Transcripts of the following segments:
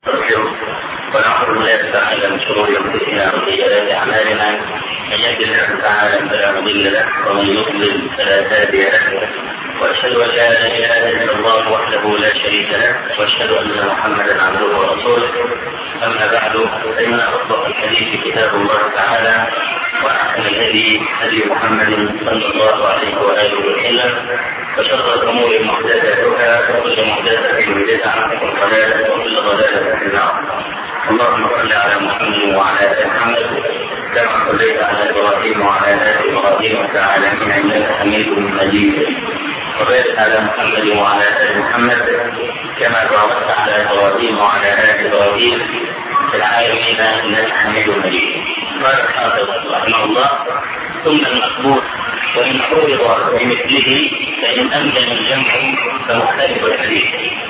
ونعوذ بالله تعالى من شرور انفسنا وسيئات اعمالنا، من يهد الله تعالى فلا مضل له ومن يضلل فلا هادي له، واشهد ان لا اله الا الله وحده لا شريك له، واشهد ان محمدا عبده ورسوله. اما بعد، فان اصدق الحديث كتاب الله تعالى، واحسن الهدي هدي محمد صلى الله عليه واله وسلم، وشر الامور محدثاتها، وكل محدثه بدعه، وضلاله، وكل ضلاله في النار. اللهم صل على محمد وعلى ال محمد كما صليت على ابراهيم وعلى ال ابراهيم في العالمين انك حميد مجيد، وبارك على محمد وعلى ال محمد كما باركت على ابراهيم وعلى ال ابراهيم في العالمين انك حميد مجيد. قال الحافظ رحمه الله: ثم المقبول وان عرض بمثله فان امكن الجمع فمختلف الحديث،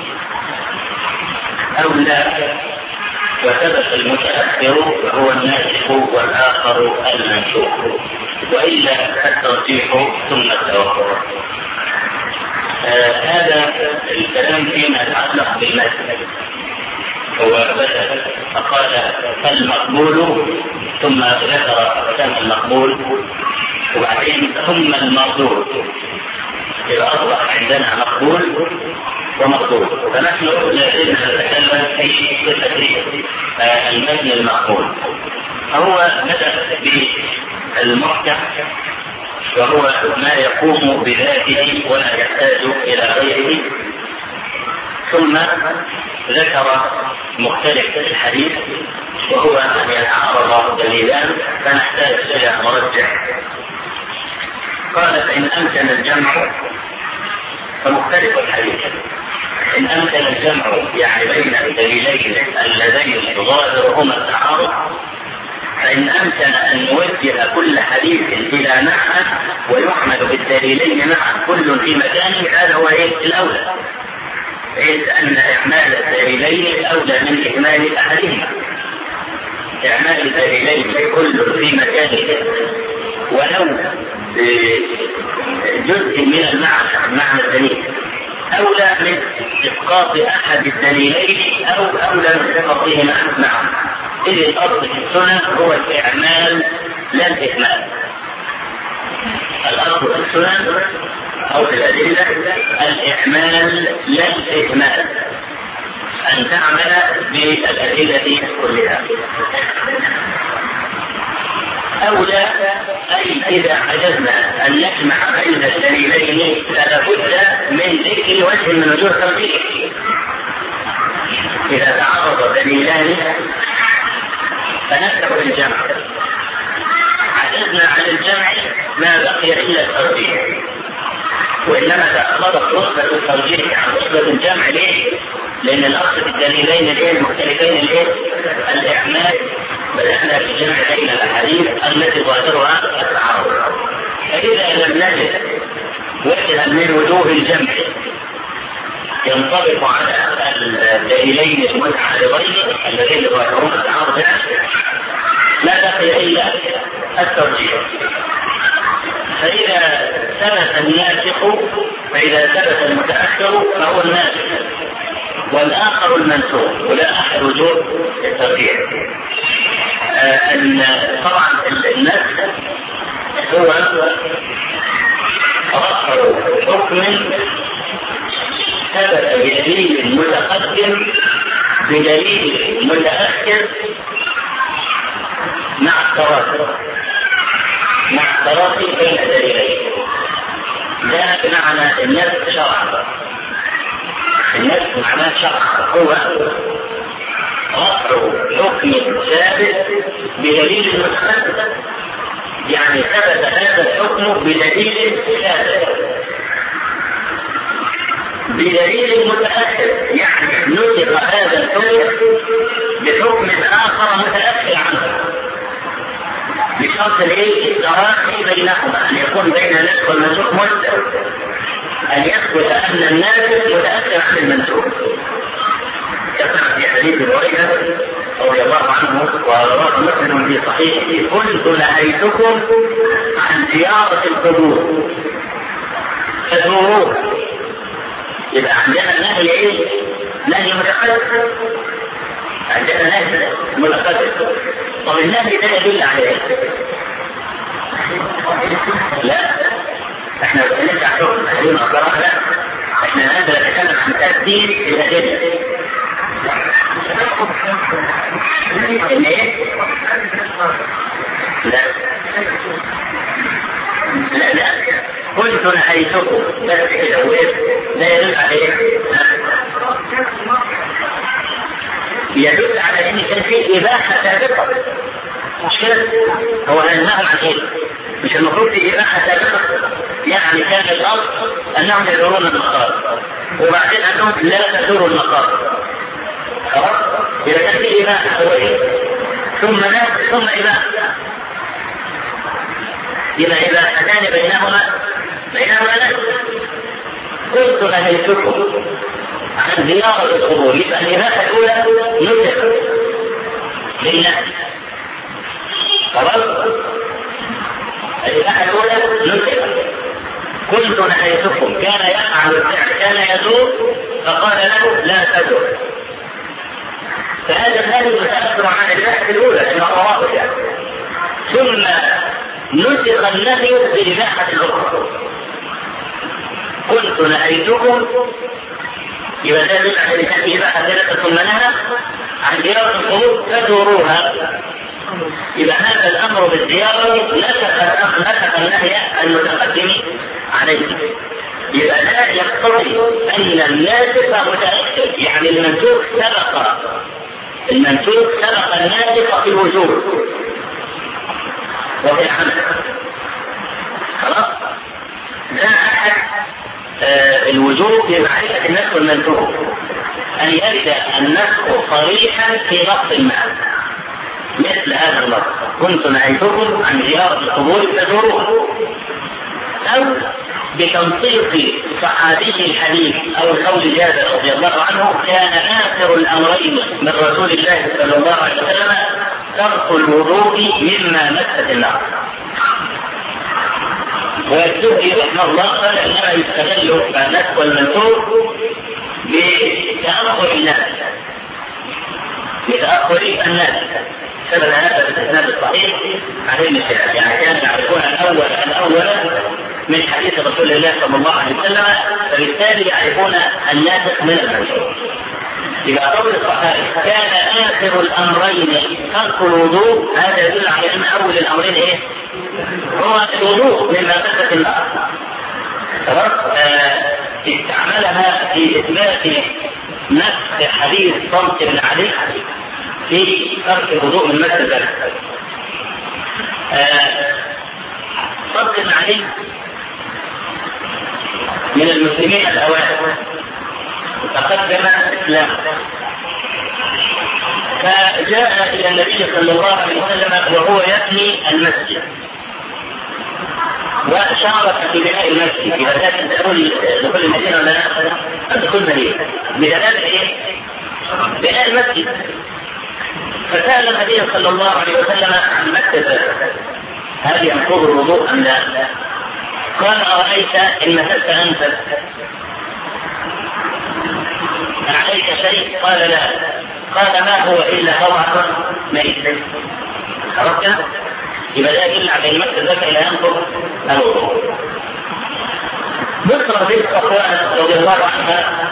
او لا وثبت المتأخر هو الناسخ والآخر المنسوخ، وإلا الترجيح ثم التوقف. هذا الكلام فيما يتعلق بالنسخ. هو بدأ فقال فالمقبول، ثم ذكر أقسام المقبول، وبعدين ثم المردود. إذا أصبح عندنا مقبول ومقبول، فنحن لا زلنا نتكلم في صفة المتن المقبول. فهو بدأ بالمحكم، وهو ما يقوم بذاته ولا يحتاج إلى غيره، ثم ذكر مختلف الحديث وهو أن يتعارض دليلان فنحتاج إلى مرجح. قال فإن أمكن الجمع فمختلف الحديث. إن أمكن الجمع يعني بين الدليلين اللذين ظاهرهما التعارض، فإن أمكن أن نوجه كل حديث إلى معنى ويحمل بالدليلين معا كل في مكانه، هذا هو الأولى، إذ أن إعمال الدليلين أولى من إهمال أحدهما. إعمال الدليلين كل في مكانه ولو جزء من المعنى الدليل أولى من إسقاط أحد الدليلين أو أولى من سقطهما معا. إذ الأصل في السنة هو الإعمال لا الإهمال. الأصل في السنة أو في الأدلة الإعمال لا الإهمال، أن تعمل بالأدلة كلها. أولى أي إذا عجزنا أن نجمع بين الدليلين فلابد من ذكر وجه من وجوه الترجيح. إذا تعارض دليلان فنبدأ بالجمع، عجزنا عن الجمع ما بقي إلا الترجيح، وإنما تأخرت رتبة الترجيح عن رتبة الجمع. ليه؟ لأن الأصل في الدليلين المختلفين الإعمال، بدأنا بالجمع بين الأحاديث التي ظاهرها التعارض. فإذا لم نجد وجها من وجوه الجمع ينطبق على الدليلين المتعارضين اللذين ظاهرهما التعارض، لا بقي إلا الترجيح. فإذا ثبت الناسخ، فإذا ثبت المتأخر فهو الناسخ والآخر المنسوخ، ولا أحد وجوه الترجيح. طبعا النسخ هو رفع حكم ثبت بدليل متقدم بدليل متأخر مع التراخي بين الدليلين. ده معنى النسخ شرعا. النسخ معناه شرعا هو رفع حكم ثابت بدليل متأخر، يعني ثبت هذا الحكم بدليل ثابت بدليل متأخر، يعني نسخ هذا الحكم بحكم آخر متأخر عنه، بشرط التراخي بينهما، أن يكون بين النسخ والمنسوخ مستوى، أن يثبت أن الناسخ متأخر عن المنسوخ. كما في حديث هريرة رضي الله عنه ورواه مسلم في صحيحه: كنت نهيتكم عن زيارة القبور فزوروها. يبقى عندنا النهي نهي متقدم، عندنا ناس ملخصة. طب الناس ده يدل على ايه؟ لا احنا بنرجع حكم تحريم الاقرار، لا احنا هذا نتكلم عن ترتيب الادله. ان ايه؟ لا لا لا كنت نهيتكم بس كده وقف، لا يدل على ايه؟ يدل على ان كان في اباحه سابقه، مش كده؟ هو نهاهم عن ايه؟ مش المفروض في اباحه سابقه؟ يعني كان الاصل انهم يدورون المقام وبعدين انهم لا تدوروا المقام. خلاص؟ اذا كان في اباحه ثم اباحه، إذا إباحتان بينهما لا. كنت نهيتكم عن زيارة القبور، يبقى الإباحة الأولى نسخت للناس. خلاص؟ الإباحة الأولى نسخت. كنت نهيتكم، كان يفعل الفعل، كان يدور فقال له لا تدور، فهذا النهي يتأثر عن الإباحة الأولى لأنه رابط يعني. ثم نسخ النهي بإباحة الأخرى. كنت نهيتكم، يبقى ده يدل على كان إباحة ثلاثة ثم نهى عن زيارة القبور فزوروها. يبقى هذا الأمر بالزيارة نسخ النهي المتقدم عليه. يبقى لا يقتضي أن الناسخ متأخر، يعني المنسوخ سبق الناسخ في الوجوب وفي العمل. خلاص؟ ده أحد الوجوب في معرفة النسخ والمنسوخ، أن يبدأ النسخ صريحا في لفظ المعنى مثل هذا اللفظ: كنت نهيتكم عن زيارة القبور فزوروها، أو بتنطيق صحابي الحديث أو قول جابر رضي الله عنه: كان آخر الأمرين من رسول الله صلى الله عليه وسلم ترك الوضوء مما مست النار. والزهري رحمه الله قال انما يستغل النسخ والمنسوخ بتأخر الناس سبب هذا الاسناد الصحيح عن ابن شهاب، يعني كان يعرفون الاول من حديث رسول الله صلى الله عليه وسلم، فبالتالي يعرفون الناسخ من المنسوخ. إذا قول الصحابي كان آخر الأمرين ترك الوضوء، هذا يدل على أن أول الأمرين إيه؟ هو الوضوء مما مست النار. استعملها في إثبات نفس حديث صمت بن علي في ترك الوضوء من مس الذكر. صمت بن علي من المسلمين الأوائل، تقدم الإسلام، فجاء إلى النبي صلى الله عليه وسلم وهو يبني المسجد، وشارك في بناء المسجد. إذا كانت تقول دخول المدينة ولا لا؟ دخول المدينة بدلالة إيه؟ بناء المسجد. فسأل النبي صلى الله عليه وسلم عن مكة: هل ينقض الوضوء أم لا؟ قال: أرأيت إن مسست أنت عليك شيء؟ قال: لا. قال: ما هو إلا طوعة ميتة. خلاص؟ يبقى ده يدل على المس الذكر لا ينقض الوضوء. بكر بنت صفوان رضي الله عنها،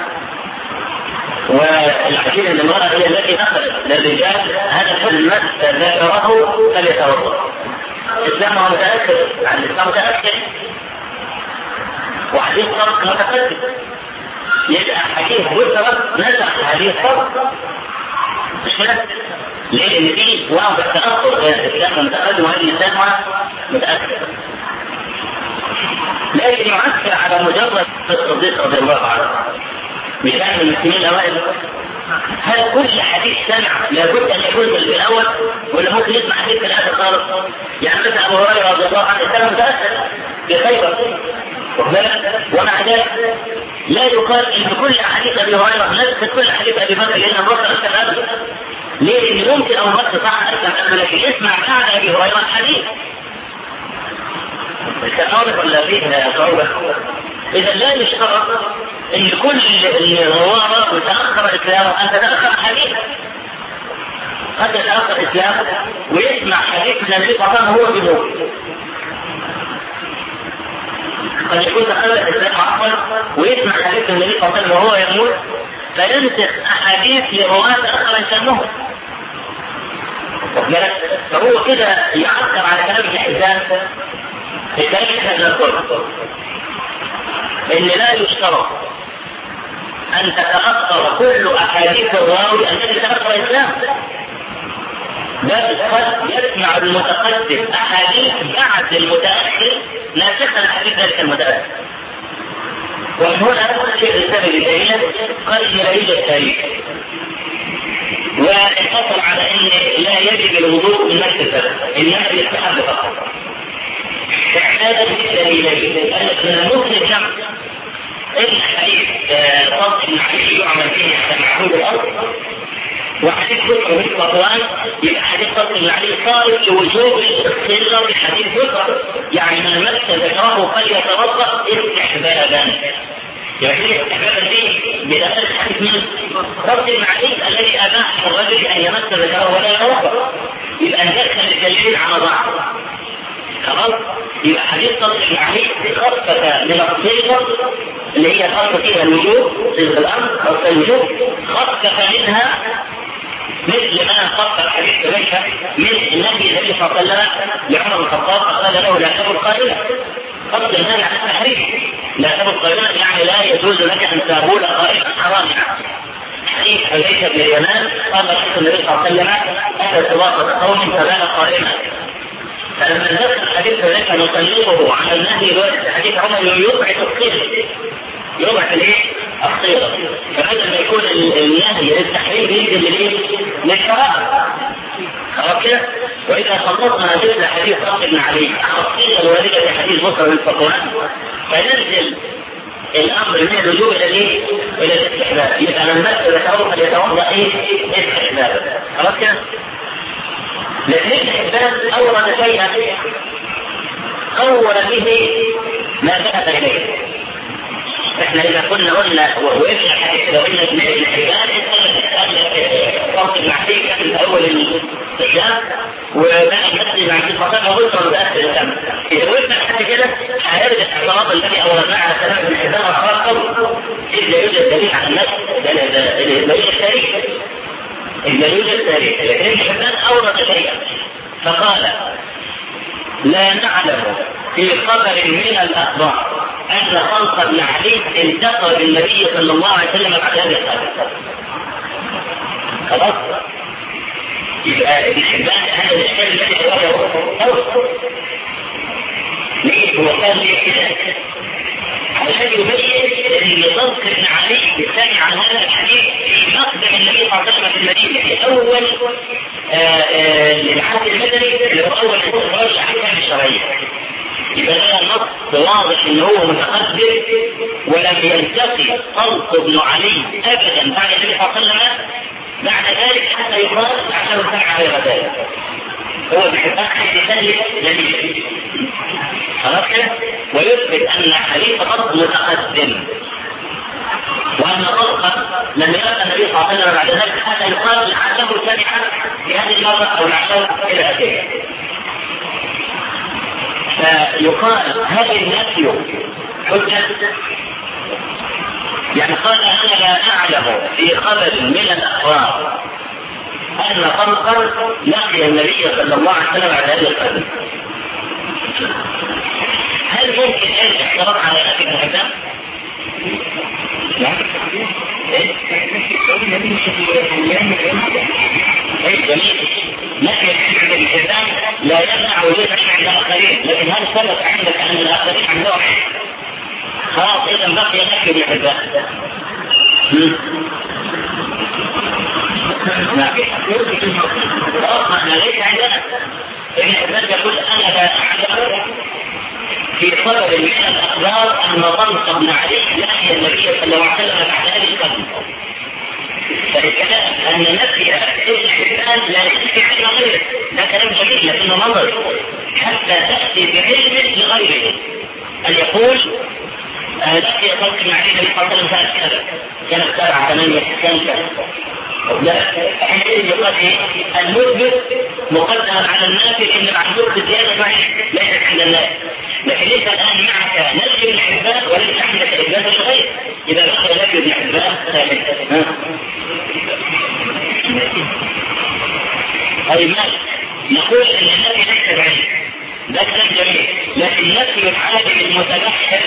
والعجيب ان المرأة هي التي نقلت للرجال هذا المس ذكره فليتوضأ. إسلامها متأثر عن الإسلام متأثر، وحديث صدق متقدم. يبقى حديث بكر نزع حديث صدق، مش كده؟ ليه؟ لأن فيه واضح تأثر بين الإسلام متقدم وهذه الإسلام متأثر. لكن يؤثر على مجرد الصديق رضي الله عنه بشأن المسلمين الأوائل. هل كل حديث سمع لابد أن يكون في الأول، ولا ممكن يسمع حديث في الآخر خالص؟ يعني مثلا أبو هريرة رضي الله عنه كان متأثر بخيبر، ومع ذلك لا يقال ان كل حديث ابي هريره نفس كل حديث ابي بكر، لان ابو بكر اسلم ابدا. ليه؟ لان ممكن ابو بكر صح اسلم ابدا، لكن يسمع بعد ابي هريره الحديث. التعارض ولا فيه صعوبه؟ اذا لا يشترط ان كل الرواه متاخر اسلامه ان تتاخر حديث. قد يتأخر إسلامه ويسمع حديث النبي صلى الله عليه وسلم وهو بيموت. قد يكون دخل الإسلام عقلا ويسمع حديث النبي صلى الله عليه وسلم وهو يموت فينسخ أحاديث لرواة آخر يسموه. فهو كده يعكر على كلام ابن حبان في كلام ابن القرآن إن لا يشترط أن تتأثر كل أحاديث الراوي التي تأثر الإسلام، بل قد يسمع المتقدم أحاديث بعد المتأخر ناسخا لحديث ذلك المتأخر. ومن هنا شيخ الإسلام ابن تيمية قال إن لا يوجد تاريخ، وانفصل على أن لا يجب الوضوء من نفس السبب، إنما يستحب فقط. فاحتاج بالدليلين أن من المسلم جمع الحديث صوت المحدث يعمل فيه على معهود الأرض، وحديث بكر في القرآن يبقى حديث صوت المحدث صار لوجوب الاستغفار في حديث بكر، يعني من مس ذكره فليتوضأ استحبابا. يعني استحبابا دي بداخل حديث من صوت المحدث الذي أباح الرجل أن يمس ذكره ولا يتوضأ، يبقى ندخل الدليل على بعض. خلاص يبقى حديث صوت المحدث خفف من الصيغة اللي هي خاصة فيها الوجوب، صيغة الأمر أو الوجوب خفف منها مثل ما خفف حديث ذلك من النبي النبي صلى الله عليه وسلم لعمر بن الخطاب قال له لا تبل قائلا، خفف النهي عن التحريف، لا تبل قائلا يعني لا يجوز لك أن تقول قائلا حرام. حديث حذيفة بن اليمان قال رسول النبي صلى الله عليه وسلم أتى سواقة قوم فبال قائما، فلما نزل الحديث ذلك نقلبه على النهي الوارد حديث عمر يضعف الصيغة، يضعف الايه؟ الصيغة. فبدل ما يكون النهي للتحريم يجي للشرائع. خلاص كده؟ وإذا خلصنا مثل حديث صالح بن علي على الصيغة الواردة في حديث بكر بن صفوان فننزل الأمر من اللجوء إلى الايه؟ إلى الاستحباب. يبقى من مس ذكره فليتوضأ ايه؟ استحبابا. خلاص كده؟ لكن الحبان أورد شيئا أول به ما ذهب إليه. احنا إذا كنا قلنا وقفنا الحديث لو قلنا الحبان صوت المعسيك في أول الإسلام وبقى المسجد مع الفقط وغلطة متأثر الأمر. إذا وقفنا الحديث كده هيرجع الاعتراض الذي أوردناه على كلام ابن حبان وأخرى إذ لا يوجد دليل على النفس، لا يوجد تاريخ، إذا يوجد تاريخ. لكن ابن حبان أورد شيئا فقال لا نعلم في خبر من الأخبار أن خلق بن علي التقى بالنبي صلى الله عليه وسلم بعد هذه الخبر. خلاص يبقى ابن حبان هذا الإشكال الذي هو ليه هو كان ليه كده علشان يبين ان خلق ابن علي الثاني عن هذا الحديث في مقدم النبي صلى الله عليه وسلم في المدينة في أول العهد المدني اللي هو أول إخراج الأحكام الشرعية. يبقى ده نص واضح إن هو متقدم ولم يلتقي خلق ابن علي أبدا بعد النبي صلى الله عليه وسلم بعد ذلك حتى يقال عشان سمع غير ذلك. هو بحقيقة يسلك دليل خلاص كده ويثبت أن حديث قد متقدم وأن خلقا لم يلقى النبي صلى الله عليه وسلم بعد ذلك حتى يقال لعله سمع في هذه المرة أو العشر إلى آخره. فيقال هذا النفي حجة، يعني قال أنا لا أعلم في خبر من الأخبار أن خلقا لقي النبي صلى الله عليه وسلم بعد هذه القدر. هل ممكن أن اعتراض على أبي بن حبان؟ جميل. نفي الحديث ابن حبان لا يمنع وجود عند الآخرين، لكن هل ثبت عندك أن الآخرين عندهم خلاص إذا بقي نفي ابن حبان؟ خلاص ما ليس عندنا. ابن حبان يقول أنا لا أعلم في خبر من الأخبار أن طلق بن علي لقي النبي صلى الله عليه وسلم بعد هذه القدر. فالكلام أن نفي ابن حبان لا يستطيع علم غيره ده كلام جميل لكنه نظر حتى تأتي بعلم لغيره. أن يقول لقي طلق بن علي النبي صلى الله عليه وسلم كانت 7 8 كان لا حينئذ يقال المثبت مقدم على النافي لان معذور بزياده ليست عند الناس. لكن انت الان معك نفي الاثبات وليس عندك اثبات الغير. اذا بقي نفي الاثبات ثابت. طيب ماشي، نقول ان النفي ليس بعلم، ده كلام جميل، لكن نفي العالم المتبحر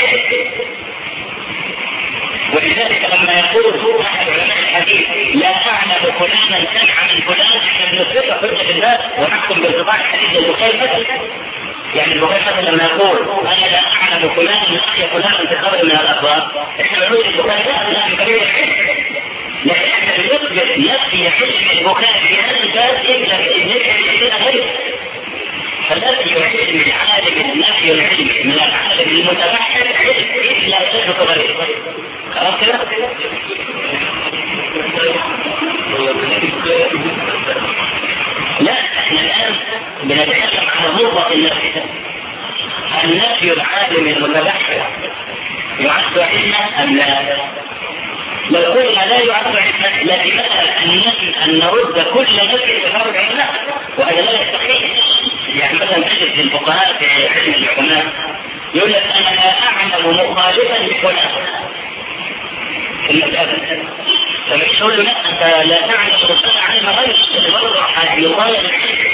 ولذلك لما يقول احد علماء الحديث لا اعلم فلانا سمع من فلان عشان نثبت حجه الله ونحكم بانقطاع الحديث البخاري مثلا. يعني البخاري مثلا لما يقول انا لا اعلم فلانا لقي فلانا في قبر من الاخبار، احنا بنقول البخاري لا في قبيل الحديث، لكن احنا بنثبت نفي علم البخاري في هذا الباب الا باذن غيره. فنفي علم العالم النفي العلمي من العالم المتبحر علم الا يثبت غيره. خلاص كده؟ لا، احنا الان بنتكلم عن مطلق النفي. النفي العالم المتبحر يعد علما ام لا؟ لو قلنا لا يعد علما، لكن مثلا ان نرد كل نفي بفرض علماء وهذا لا يستحيل. يعني مثلا تجد الفقهاء في علم الحكماء يقول لك انا لا اعلم مخالفا لفلان في المسألة، فمش تقول له لا انت لا تعلم رسالة علم غير برضه يقال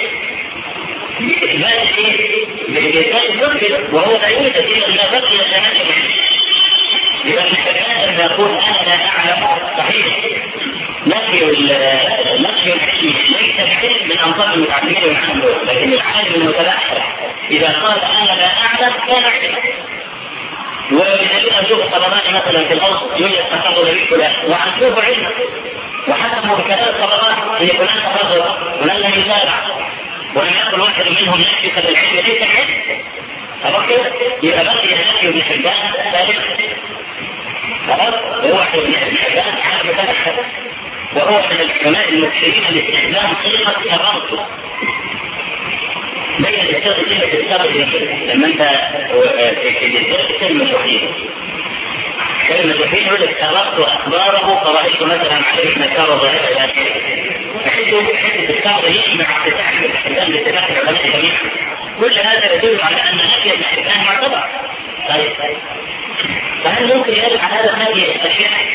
بإثبات ايه؟ بإثبات المثبت وهو لا يوجد الا ما بقي شهادة. يبقى الحكماء لما يقول انا لا اعلم صحيح نفي العلم ليس العلم من انظار المتعلمين والعالم، لكن العالم المتبحر اذا قال انا لا اعلم كان علم. ولذلك نشوف الطبقات مثلا في الارض يوجد تفاضل به فلان وعنده علم وحكموا بكلام الطبقات ان فلان تفاضل ولن لم يتابع ولم يقل واحد منهم نفسك بالعلم ليس العلم. خلاص كده؟ يبقى بقي النفي ابن حبان ثالث. خلاص؟ وهو ابن حبان حاجه ثالثه، وهو من الحكماء المكثرين لاستخدام كلمه كررته. بين الشيخ كلمه الكرر لما انت في كلمه وحيده. كلمه وحيده يقول لك كررت اخباره فرايت مثلا عليه مسار ظاهره الى اخره. حته الكرر يجمع افتتاح الاستخدام لاتفاق العلماء جميعا. كل هذا يدل على ان نفي الاستخدام معتبر. طيب فهل ممكن يرد على هذا النفي اشياء؟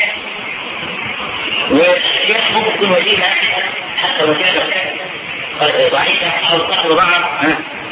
والاشياء ممكن تكون وجيهه حتى وكانت ضعيفه او تحضر بعض.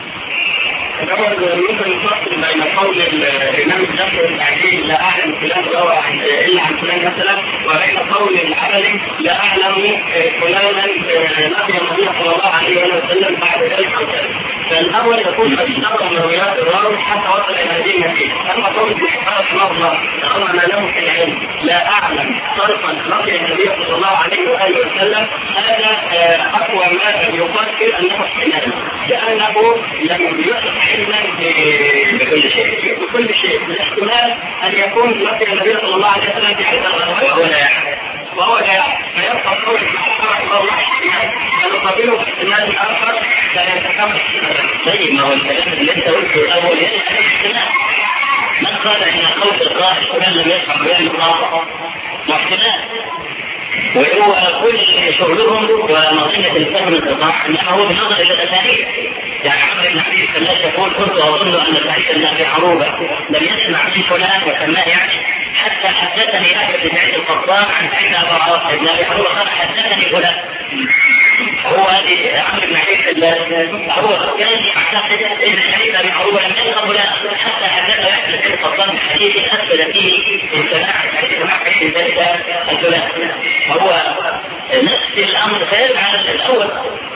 الأول ممكن نفصل بين قول الإمام الشافعي التعليل لا أعلم فلان إلا عن فلان مثلا، وبين قول الحنبلي لا أعلم فلانا لقي النبي صلى الله عليه وسلم بعد ذلك. فالأول يكون أشترى من روايات الراوي حتى وصل إلى هذه النتيجة. أما قول الحنبلي رحمه الله رغم ما له في العلم لا أعلم صرفا لقي النبي صلى الله عليه وآله وسلم، هذا أقوى ما يفكر أنه احتمال، لأنه لم يصح بكل شيء الاحتمال ان يكون لقي النبي صلى الله عليه وسلم في حته وهو لا فيبقى قول الله يقابله الناس الاخر لا يتكمل. طيب ما هو الكلام اللي انت قلته الاول يجب عليه احتمال. من قال ان قول القائل فلان لم يفهم بيان القاطع واحتمال، وهو كل شغلهم ومظنه الفهم القطاع انما هو بنظر الى الاساليب. يعني عمرو بن عبد السلام يقول كنت اظن ان سعيد بن ابي عروبه لم يسمع من فلان وسماه يعني حتى حدثني احمد بن سعيد القطان عن سعيد بن ابي عروبه قال حدثني فلان. هو هذه عمرو بن عبد السلام هو كان يعتقد ان سعيد بن ابي عروبه لم يسمع فلان حتى حدثني احمد بن سعيد القطان بحديث اثبت فيه سماع سعيد ذلك الفلان. فهو نفس الامر ثابت على الاول.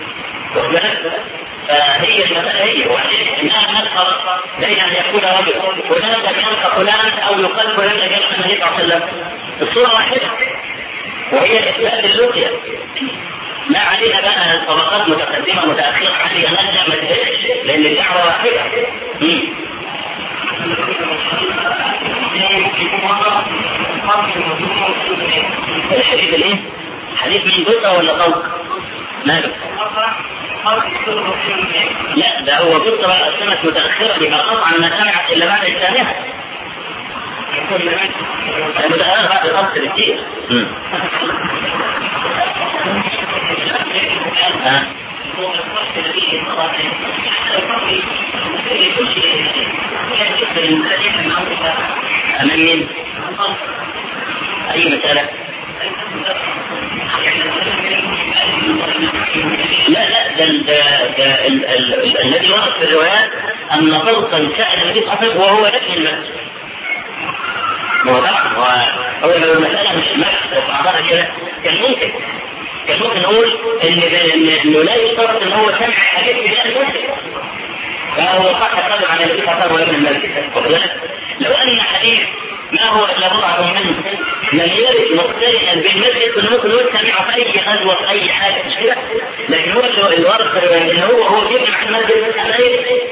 فهي المسألة هي وإنها نفخر بين أن يكون رجل فلان يلقى فلان أو يقال فلان يلقى النبي صلى الله عليه وسلم الصورة واحدة وهي إثبات اللقية. ما عليها بقى الطبقات متقدمة متأخرة عليها نجمة ما تهيش لأن الدعوة واحدة. الحديث الايه؟ حديث من بطة ولا طوق؟ ماله؟ لا ده هو بطة السنة متأخرة يبقى قطعا ما سمعت إلا بعد الثانية. المتأخرة بعد الأصل كتير. هو الفرق الذي طبعا الفرق كل شيء يجب المسألة معروفة أمام مين؟ أي مسألة؟ لا الذي ورد في الروايات أن فرقا سأل النبي صلى الله عليه وسلم وهو يكفي المسجد. هو لو المسألة مش مسجد وعبارة كده كان ممكن نقول إنه لا يشترط إن هو سمع حديث في المسجد فهو صح القدر على النبي صلى الله عليه وسلم المسجد. لو أن حديث ما هو إلا بضعة منه لم يرد مقترنا بالمسجد كنا ممكن نقول سمعه في أي غزوة في أي حاجة مش كده، لكن هو الورد إن هو بيجمع المسجد على إيه؟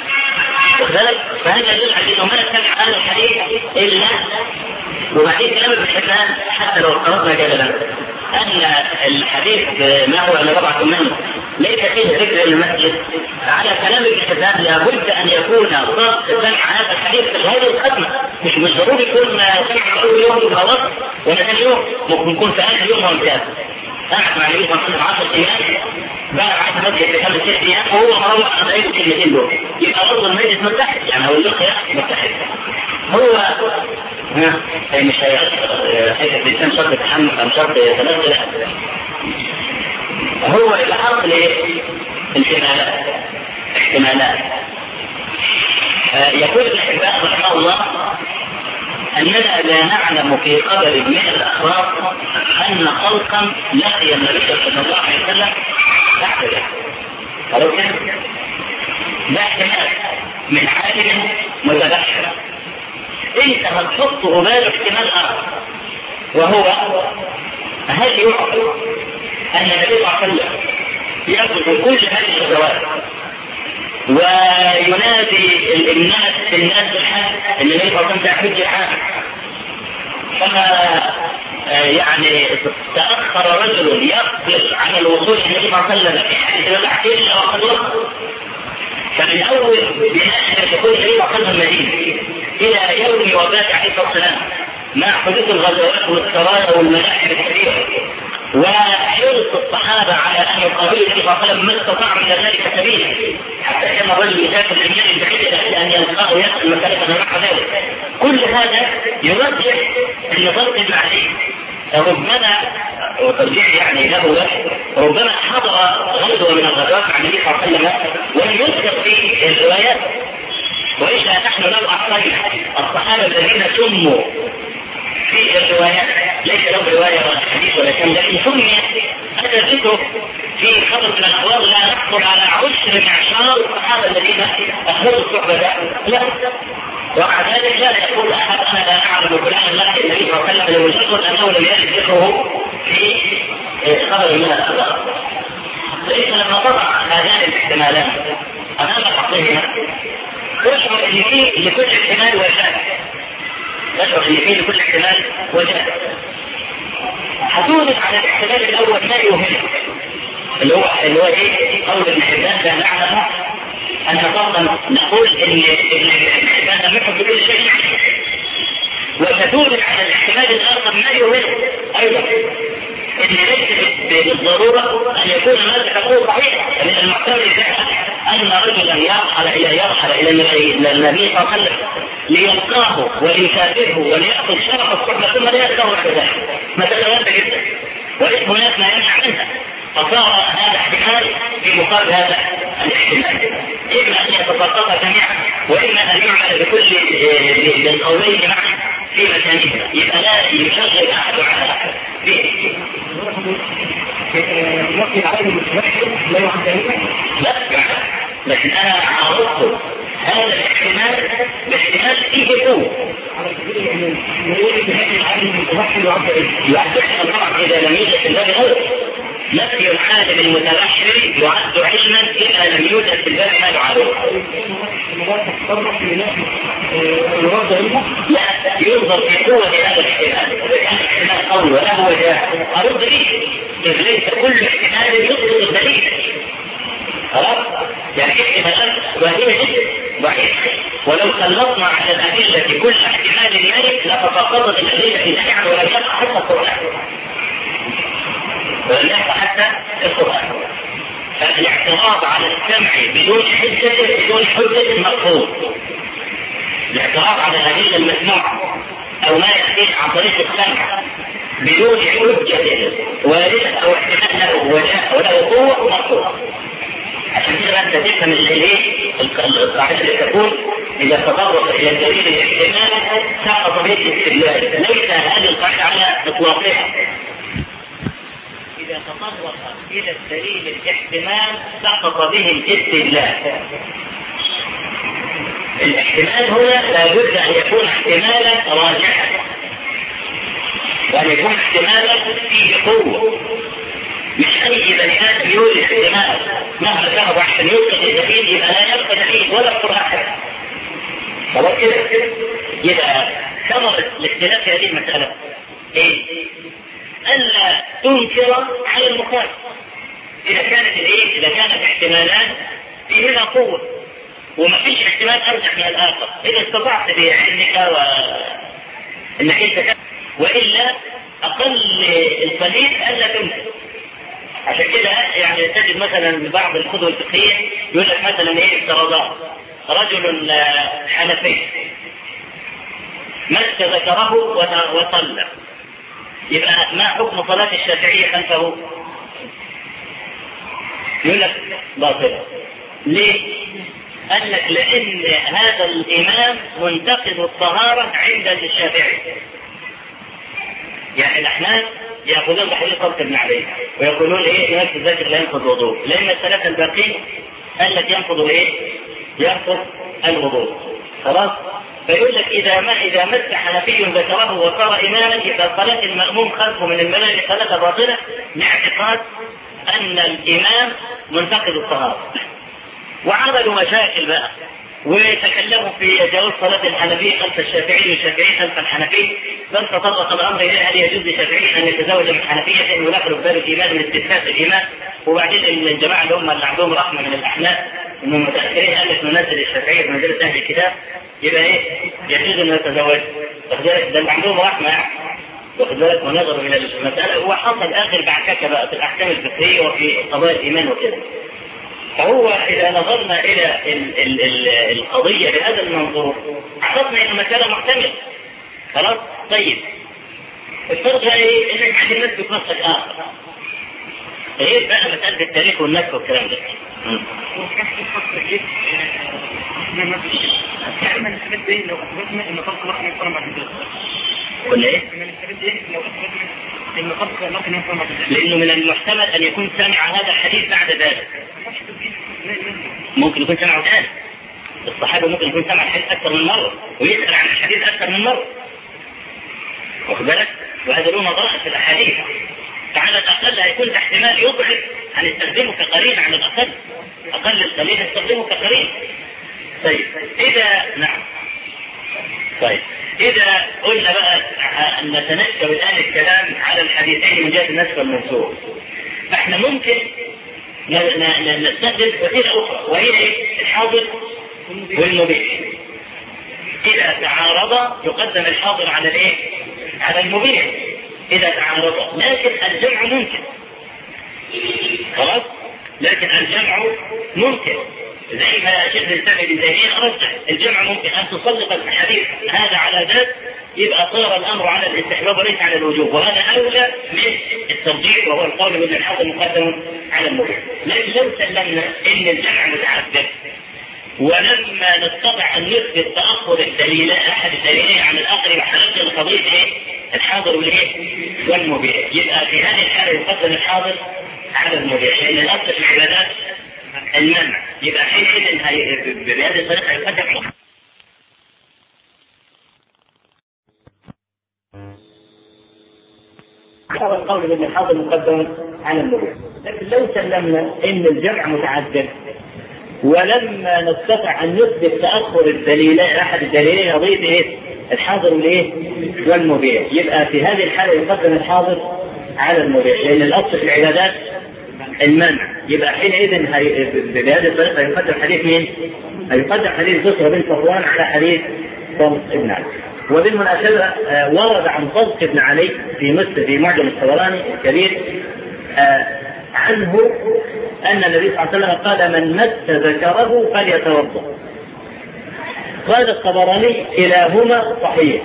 فهذا يدل على أنه ما سمع هذا الحديث إلا وبعدين كلام ابن حبان حتى لو افترضنا جدلا أن الحديث ما هو إلا بضعة منه ليس فيه ذكر المسجد، على كلام ابن حبان لابد أن يكون ضبط سمع هذا الحديث في هذه الختمة، مش ضروري يكون سمع أول يوم خلاص ولا ثاني يوم، ممكن يكون في آخر يوم ممتاز قاعد مع النبي صلى الله عليه وسلم 10 أيام بقى قاعد مسجد في 5 6 أيام وهو مروح على أي كلمتين دول يبقى برضه المجلس متحد، يعني هو اللقيا متحد. هو مش هيئة الإنسان شرط يتحمل أم شرط يتنزل، هو الحرف احتمالات. يقول ابن حبان رحمه الله أننا لا نعلم في قدر من الأخبار أن خلقا لقي النبي صلى الله عليه وسلم تحت ذلك. لا احتمال من عالم متبحر انت هتحط قبال احتمال آخر، وهو هل يعقل أن النبي صلى الله عليه وسلم يأخذ كل هذه الشهوات وينادي الناس بالحال ان النبي صلى الله عليه وسلم حج الحال، فما يعني تأخر رجل يقدر على الوصول الى النبي صلى الله عليه وسلم في حاجة الأحكام إلا وقد وصل، فمن أول بناء دخول النبي صلى الله عليه وسلم المدينة إلى يوم وفاته عليه الصلاة والسلام مع حدوث الغزوات والسرايا والملاحم الكبيرة وحرص الصحابة على أن يقابلوا النبي صلى الله عليه وسلم ما استطاعوا من ذلك سبيلا، حتى كان الرجل يسافر للمال البعيد إلى أن يلقاه ويسأل مسألة نحو ذلك. كل هذا يرجح أن ضبط المعرفة ربما وترجيح يعني له ربما حضر غزوة من الغزوات مع النبي صلى الله عليه وسلم ولم يذكر في الروايات، وإذا نحن لو أحصينا الصحابة الذين سموا في الروايات ليس له رواية ولا حديث ولا كم، لكن سمي هذا ذكره في خبر من الأخبار لا نحصل على 10 معشار الصحابة الذين أخذوا الصحبة لا، ومع ذلك لا يقول أحد أنا لا أعلم فلان لا النبي صلى الله عليه وسلم لمجرد أنه لم يرد ذكره في خبر من الأخبار. ليس لما تضع هذان الاحتمالات أمام حقهما تشعر أن فيه لكل احتمال وجهات، تشعر أن فيه لكل احتمال وجهات. حدود على الاحتمال الأول ما يوهمك اللي هو إيه؟ قول ابن حبان لا نعلم أن فقط نقول إن ابن حبان لم يحب كل شيء، وتدور على الاحتمال الآخر ما يوهمك أيضا إن ليس بالضرورة أن يكون ما تقول صحيح. من المحتمل أن رجلا يرحل إلى النبي صلى الله عليه وسلم ليلقاه وليكافئه وليأخذ شرف الصحبة ثم لا يلقاه بعد ذلك، مسألة واردة جدا واسم ناس ما يمنع منها، فصار هذا احتمال في مقابل هذا الاحتمال، إما أن يتفقق جميعا وإما أن يعمل بكل القولين معا في مكانهما، يبقى لا يشغل أحد على أحد فيه. يقي العالم لا يعتبر لكن أنا عرضت هذا الاحتمال باحتمال فيه قوة يعتبر طبعا إذا لم يوجد في الباب هذا نفي العالم المتبحر يعد علما إذا لم يوجد في الباب ما يعرضه. لا ينظر في قوة هذا الاحتمال، كان احتمال قوي وله وجاه أرد به، إذ ليس كل احتمال يصدر الدليل. خلاص؟ يعني احتمالات وهي جدا ضعيفة، ولو خلصنا على الأدلة كل احتمال يرد لتفقدت الأدلة جميعا ولم يبقى حتى القرآن. ولم حتى القرآن. فالاعتراض على السمع بدون حجة مرفوض. الاعتراض على الهدي المسموع أو ما يأتيه عن طريق السمع بدون حجة واردة أو احتمال وله قوة مرفوض. عشان كده أنت تفهم القاعدة اللي تقول إذا تطرق إلى دليل الاحتمال سقط به الاستدلال. ليس هذه القاعدة على إطلاقها. إذا تطرق إلى الدليل الاحتمال سقط به الاستدلال. الاحتمال هنا لابد أن يكون احتمالا راجحا، وأن يكون احتمالا فيه قوة. مش أي بني آدم يوجد احتمال مهما كان عشان يوجد دليل يبقى لا يبقى دليل ولا قرآن. خلاص كده؟ يبقى ثمرة الاختلاف في هذه المسألة إيه؟ ألا تنكر على المخالف إذا كانت احتمالات فيهما قوة وما فيش احتمال أرجح من الآخر، إذا استطعت بعلمك وإنك أنت وإلا أقل القليل ألا تنكر. عشان كده يعني تجد مثلا بعض الكتب الفقهية يقول لك مثلا إيه افتراضات. رجل حنفي مس ذكره وصلى، يبقى ما حكم صلاة الشافعية خلفه؟ يقول لك باطلة. ليه؟ قال لك لأن هذا الإمام منتقد الطهارة عند الشافعي. يعني الأحناف يأخذون بحديث صوت ابن علي ويقولون إيه نفس الذكر لا ينقض وضوء، لأن الثلاثة الباقين قال لك ينقض إيه؟ ينقض الوضوء. خلاص؟ فيقول لك إذا مس حنفي ذكره وصار إماما يبقى صلاة المأموم خلفه من المنام صلاة باطلة لاعتقاد أن الإمام منتقد الطهارة. وعملوا مشاكل بقى وتكلموا في جواز صلاة الحنفي خلف الشافعي والشافعي خلف الحنفي، بل تطرق الأمر إلى هل يجوز للشافعي أن يتزوج من حنفية ويدخل باب الإيمان من استثبات الإيمان. وبعدين الجماعة اللي هم اللي عندهم رحمة من الأحناف من المتأخرين قال لك ننزل الشافعية في منزلة أهل الكتاب يبقى إيه يجوز أن يتزوج. ده اللي عندهم رحمة واخد بالك ونظروا إلى المسألة. وحصل آخر بعككة بقى في الأحكام الفقهية وفي قضايا الإيمان وكده. فهو إذا نظرنا إلى القضية بهذا المنظور عرفنا إن المسألة محتملة. خلاص؟ طيب الفرق بقى إيه؟ إنك عايزين نثبت نصك آخر غير بقى مسألة التاريخ والنسخ والكلام ده. من الثبات ايه لو اثبتنا ان خلق الله ينفع مع الجنس؟ قلنا ايه؟ من الثبات ايه لو اثبتنا ان خلق الله ينفع مع الجنس؟ لانه من المحتمل ان يكون سمع هذا الحديث بعد ذلك. ممكن يكون سمعه ثاني. الصحابه ممكن يكون سمع الحديث اكثر من مره ويسال عن الحديث اكثر من مره. واخد بالك؟ وهذا له مضاعف في الاحاديث. فعلى الاقل هيكون احتمال يضعف ان يستخدمه كقرين على الاقل. اقل القليل يستخدمه كقرين. طيب إذا قلنا بقى أن نتنكر الآن الكلام على الحديثين من جهة النسخ والمنسوخ، فإحنا ممكن نستخدم وسيلة أخرى وهي الحاضر والمبيح. إذا تعارض يقدم الحاضر على المبيح إذا تعارض، لكن الجمع ممكن. خلاص؟ لكن الجمع ممكن زي ما شيخ الإسلام ابن تيمية رجح الجمع ممكن أن تسلط الحديث هذا على ذات يبقى صار الأمر على الاستحباب وليس على الوجوب، وهذا أولى من الترجيح وهو القول بأن الحاضر مقدم على المبيح. لكن لو سلمنا إن الجمع متعدد ولما نستطيع أن نثبت تأخر الدليل أحد الدليلين عن الآخر وحرجنا القضية الحاضر والمبيح، يبقى في هذه الحالة يقدم الحاضر على المبيح لأن الأصل في العبادات المنع. يبقى حينئذ بهذه الطريقة يقدم هذا القول بأن الحاضر مقدم على المبيح. لكن لو سلمنا إن الجمع متعدد ولما نستطيع أن نثبت تأخر الدليلين أحد الدليلين يضيف الحاضر والمبيح، يبقى في هذه الحالة يقدم الحاضر على المبيح لأن الأصل في العبادات المنع. يبقى حينئذ بهذه الطريقة يقدم حديث مين؟ يقدم حديث بصرة بن صفوان على حديث طلق بن علي. وبالمناسبة ورد عن طلق بن علي في معجم الطبراني الكبير عنه أن النبي صلى الله عليه وسلم قال من مس ذكره فليتوضأ. قال الطبراني كلاهما صحيح.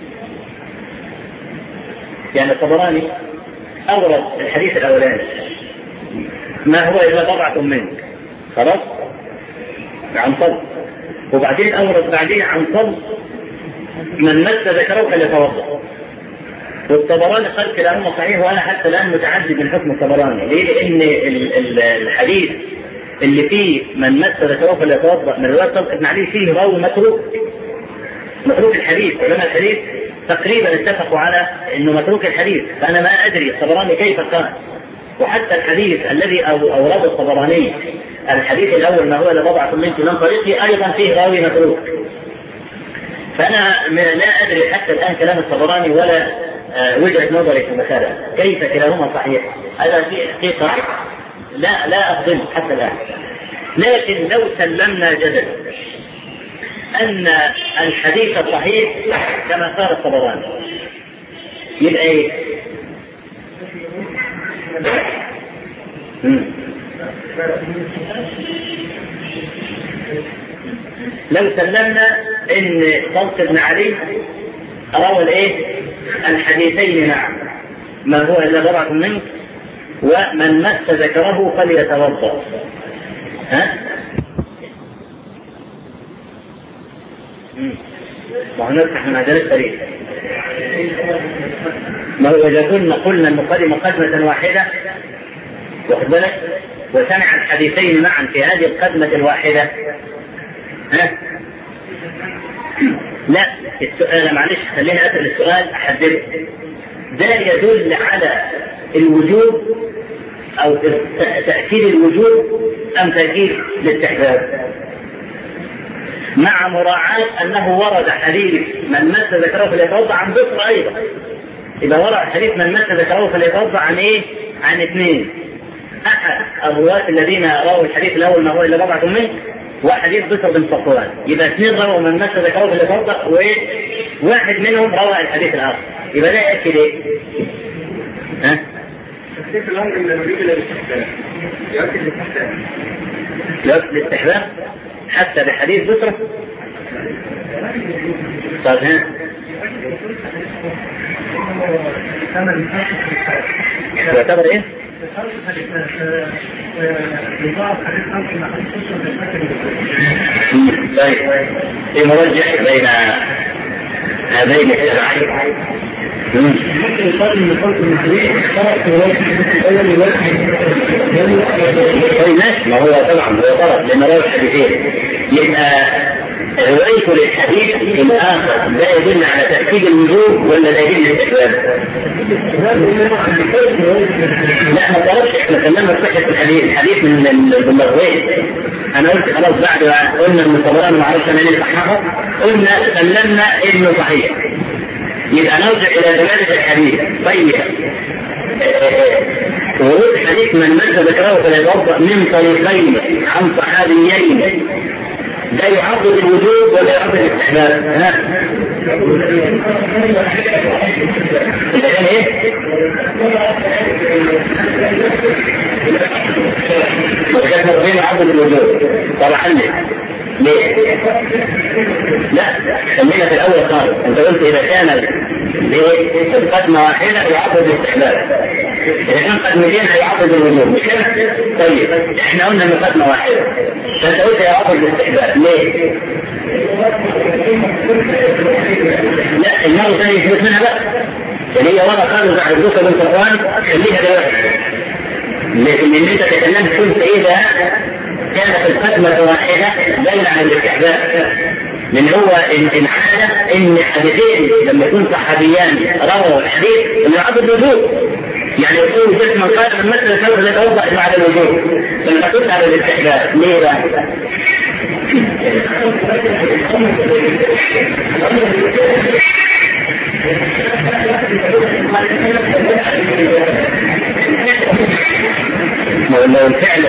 يعني الطبراني أورد الحديث الأولاني ما هو إلا بضعة منك، خلاص، عن صلب، وبعدين أورد بعدين عن صلب من مس ذكره فليتوضأ. والطبراني قال كلاهما صحيح، وأنا حتى الآن متعجب من حكم الطبراني. ليه؟ لأن الحديث اللي فيه من مس ذكره فليتوضأ من رواية طلق بن علي فيه راوي متروك الحديث. علماء الحديث تقريبا اتفقوا على انه متروك الحديث، فانا ما ادري الطبراني كيف قال. وحتى الحديث الذي اورده الطبراني الحديث الاول ما هو لبضعة منك من طريقي ايضا فيه راوي متروك. فانا لا ادري حتى الان كلام الطبراني ولا وجهة نظري في المسألة كيف كلاهما صحيح. هذا في حقيقة لا اقدم حتى الان. لكن لو سلمنا جدلا أن الحديث صحيح كما قال الطبراني يبقى إيه؟ لو سلمنا إن طلق بن علي روى الإيه؟ الحديثين معا ما هو إلا بضعة منك ومن مس ذكره فليتوضأ. ونفتح من مجال التاريخ. ما هو إذا كنا قلنا المقدمة قدمة واحدة واخد بالك وسمع الحديثين معا في هذه القدمة الواحدة، لا السؤال معلش خليني أسأل السؤال أحدده. ده يدل على الوجوب أو تأكيد الوجوب أم تأكيد الاستحباب؟ مع مراعاة أنه ورد حديث من مس ذكره فليتوضأ عن بصر أيضا. إذا ورد حديث من مس ذكره فليتوضأ عن إيه؟ عن اثنين. أحد الرواة الذين رووا الحديث الأول ما هو إلا بضعة منه وحديث بصر بن صفوان. يبقى اثنين رووا من مس ذكره فليتوضأ وواحد منهم روى الحديث الآخر. يبقى ده يأكد إيه؟ تكتيك الأمر من المريد إلى الاستحباب. يؤكد الاستحباب حتى بحديث بصرة. طيب يعتبر ايه؟ طيب في مرجح بين هذين الشرعين. ممكن يقال من خلق المسلمين طرف في طيب ماشي، ما هو طبعا هو طرف لما روى الحديثين. يبقى روايته للحديث الآخر لا يدل على تأكيد الوجوب ولا لا يدل الاستحباب؟ لا ما طلبش، احنا كلمنا صحة الحديث من المرضين. انا قلت خلاص بعد قلنا ان الطبراني ما عرفش انا ليه صححه، قلنا سلمنا انه صحيح. يبقى نرجع الى دلالة الحديث. طيب ورود حديث من مس ذكره فليتوضأ من طريقين عن صحابيين ده يعرض الوجوب ولا يعرض الاستحباب؟ إذا كان إيه؟ وكان مرضين يعرض الوجوب. طبعا ليه؟ لا خلينا في الأول خالص. أنت قلت إذا كان القدمة واحدة يعرض الاستحباب، إذا كان قدمتين هيعرض الوجوب، مش كده؟ طيب إحنا قلنا إن قدمة واحدة، فأنت قلت يعرض الاستحباب، ليه؟ لا المرة الثانية يثبت منها بقى، اللي هي ورا قالوا بعد الدكتور بن صفوان خليها دلوقتي. لكن انت تكلمت كنت ايه ده كانت القدمة واحدة دل على الاستحباب، لان هو الحالة ان حديثين لما يكون صحابيان رووا الحديث انه يعرض الوجوب، يعني يقول جسما قال من مثل الثوب لا توضأ بعد الوجوب، فلما كنت على الاستحباب ليه بقى؟ لو الفعل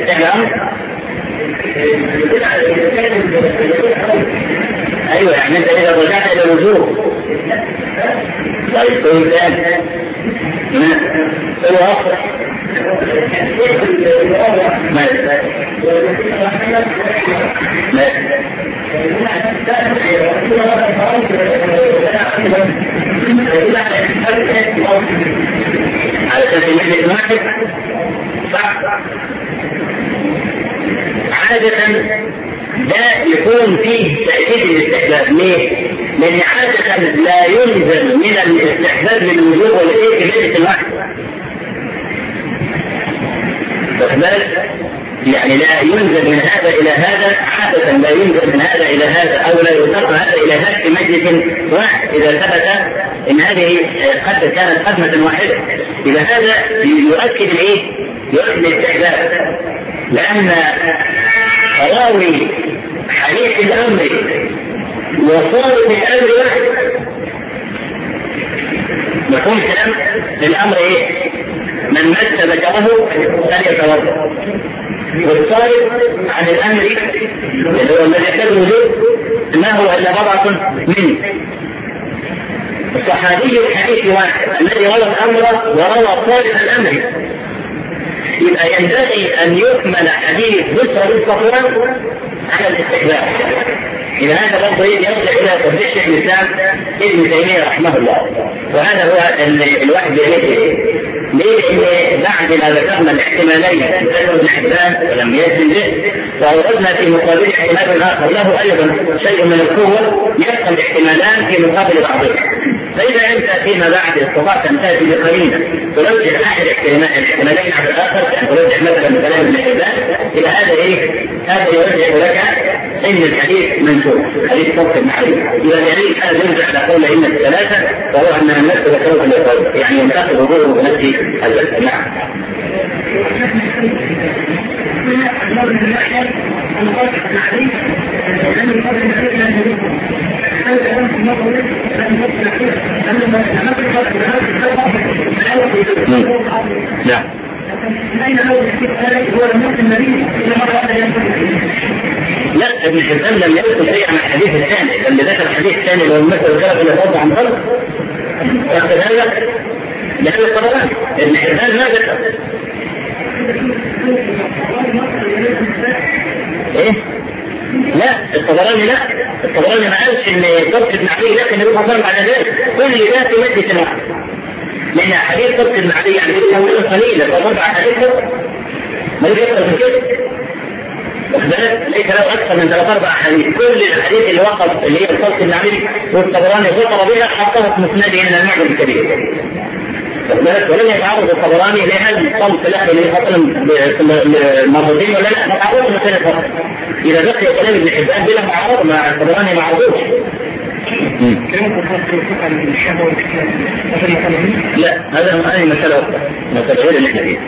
ايوه يعني انت اذا رجعت الى الوجوب طيب تقول الان اخر على سبيل المثل واحد صح. عادة ده يكون فيه تأكيد الاستحباب. ليه؟ لأن عادة لا يلزم من الاستحباب للوجوب والإيه كمية الواحد. يعني لا ينزل من هذا إلى هذا، عادة لا ينزل من هذا إلى هذا، أو لا يصرف هذا إلى هذا في مجلس واحد إذا ثبت إن هذه قد كانت خدمة واحدة. إذا هذا يؤكد الإيه؟ يؤكد الاستحباب، لأن راوي حديث الأمر وصارت الأمر واحد. مفهوم كلام الأمر إيه؟ من مس ذكره فليتوضأ. والصارف عن الأمر اللي هو الذي يحتاج الوجود ما هو إلا بضعة منه. الصحابي الحديث واحد الذي روى الأمر وروى صالح الأمر، يبقى ينبغي أن يكمل حديث بشر بن صفوان على الاستحباب. إذا هذا برضه يرجع إلى تفسير شيخ الإسلام ابن تيمية رحمه الله، وهذا هو الواحد يليه. ليه؟ لأن بعد ما ذكرنا الاحتمالين ابن حبان ولم يجزم به، وأوردنا في مقابل احتمال آخر له أيضا شيء من القوة، يبقى الاحتمالان في مقابل بعضهم. فإذا أنت فيما بعد استطعت أن تأتي بقرينة ترجح أحد الاحتمالين على الآخر، كأن ترجح مثلا كلام ابن حبان، إلى هذا إيه؟ هذا يرجح لك إن الحديث منسوخ، حديث صوت المحدث. إذا دليل هذا يرجع لقول إن الثلاثة، وهو أن النفس ذكره اليقظة، يعني ينتقد وجوده بنفسه الجسد. نعم. نعم. لا، ابن حبان لم يذكر شيئا عن الحديث الثاني، لما ذكر الحديث الثاني لو مثل الكلام اللي يتوضع عن خلق فكذلك لكن الطبراني ابن حبان ما ذكر. ايه؟ لا، الطبراني لا، الطبراني ما قالش ان ضبط ابن عدي لكن يروح بعد ذلك كل ده في مجلس واحد، لان حديث ضبط ابن عدي يعني يقول قليلا فضرب حديثه ما يقدر من كده، ليس له اكثر من 3-4 احاديث. كل الاحاديث اللي وقف اللي هي ضبط ابن عدي والطبراني ذكر بها حطها في مسنده الى المعجم الكبير، ولم يتعرض الطبراني لهذا الصمت له اللي يحصل مرتين ولا لا، ما تعرضش مثلا فقط. إذا بقي كلام ابن حبان بلا معارض مع الطبراني ما عرضوش. لا، هذا مسألة أخرى، مسألة غير اللي احنا فيها.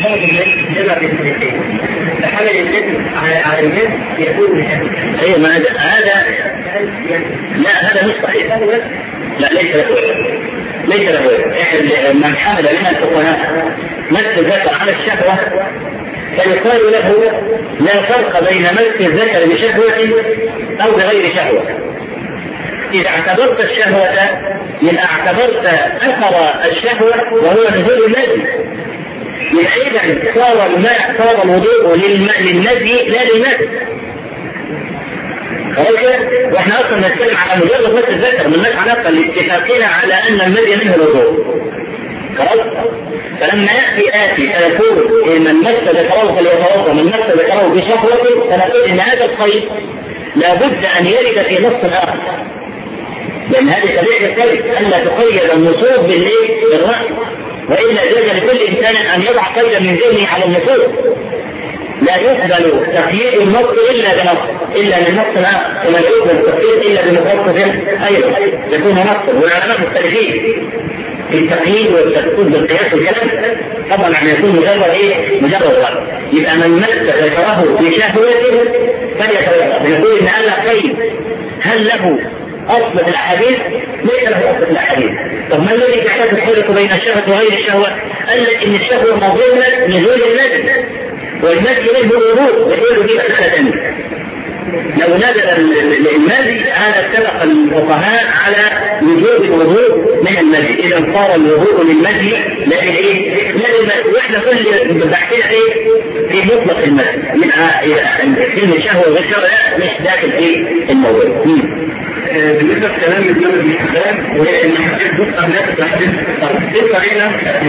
حمل الجسم على الجسم يكون اي ما هذا لا، هذا مش صحيح. لا، ليس له. من حمل لنا الفقهاء مس الذكر على الشهوة فيقال له لا فرق بين مس الذكر بشهوة أو بغير شهوة. إذا اعتبرت الشهوة يبقى اعتبرت أثر الشهوة وهو نزول النزي، إذا صار الوضوء للنزي لا للنزي. واحنا اصلا نتكلم على مجرد مس الذكر من مس علاقه لاتفاقنا على ان المذي منه الوضوء. خلاص؟ فلما ياتي فيقول من مس ذكره فليتوضا، من مس ذكره بشهوه، فنقول ان هذا القيد لابد ان يرد في نص اخر، لان هذه طبيعه القيد الا تقيد النصوص بالراس، والا جاز لكل انسان ان يضع قيدا من ذهنه على النصوص. لا يقبل تقييد النص الا بنص، الا من نص اخر، ولا يقبل التقييد الا بمخصص ايضا يكون نصا. والعلماء مختلفين في التقييد والتقييد بالقياس والكلام، طبعا يعني يكون مجرد غلط. يبقى من مس ذكره بشهوة فليتوضا، بنقول ان هذا قيد هل له اصل في الاحاديث؟ ليس له اصل في الاحاديث. طب ما الذي يحتاج الفرق بين الشهوة وغير الشهوة؟ قال لك ان الشهوة مظنة نزول النزل، والنزل منه الوضوء، يقول دي مسألة. لو نزل المزي هذا اتفق الفقهاء على وجود الوضوء من المذي. اذا صار الوضوء للمذي لكن ايه؟ واحنا كل بحثنا ايه؟ في مطلق المذي يبقى كلمه شهوه وغير شهوه مش داخل في الموضوع. بالنسبه لكلام الامام ابن حبان وان حديث بص الناس تحدث هنا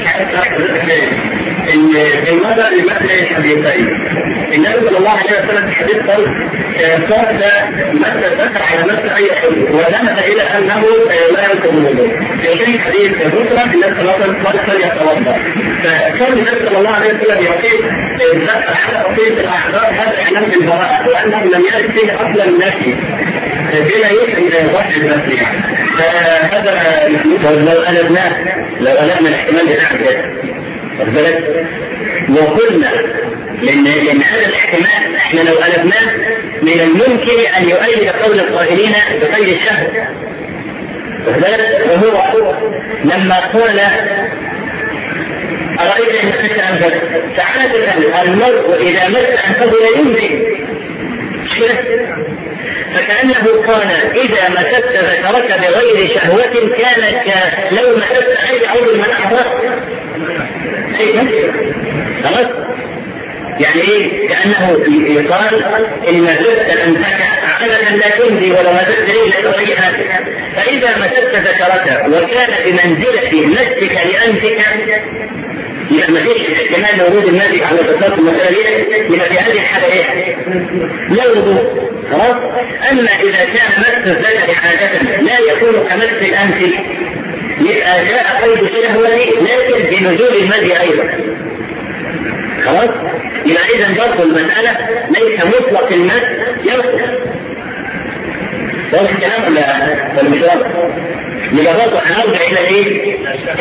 ان المذهب المذهب الحديثين النبي صلى الله عليه وسلم في حديث قال مثل ذكر على مثل اي حديث ولمس الى انه لا ينقض الوضوء. في حديث ذكر النبي صلى الله عليه وسلم قال فليتوضا. فكان النبي صلى الله عليه وسلم يقول في الاحزاب هذا اعلام بالبراءه وانه لم يرد فيه اصلا النفي بلا يفهم ضحي النفي. فهذا لو قلبنا الاحتمال بتاعه واخد بالك وقلنا لان هذا الاحتمال احنا لو قلبناه من الممكن ان يؤيد قول القائلين بغير الشهر واخد بالك. وهو لما قال أرأيت إن مس أنفسه فحدث المرء إذا مس أنفسه لا يمضي فكأنه قال إذا مسست ذكرك بغير شهوة كانت لو مسست أي عضو من أعضاء خلاص. يعني ايه؟ كأنه يقال إن مسست أنفسك عادة لا تمضي ولا مسست إلا تغيرها. فإذا مسست ذكرك وكان بمنزلة مسك لأنفك يبقى ما فيش احتمال لوجود النازك على اتصال المسألة يبقى في هذه الحالة ايه؟ لا وضوء. خلاص. اما اذا كان مس الذكر عادة لا يكون كمس الانف يبقى جاء قيد الشهوة لكن بنزول المذي ايضا. خلاص. يبقى اذا برضه المسألة ليس مطلق المس يصل. واضح الكلام ولا مش واضح؟ يبقى برضه هنرجع الى ايه؟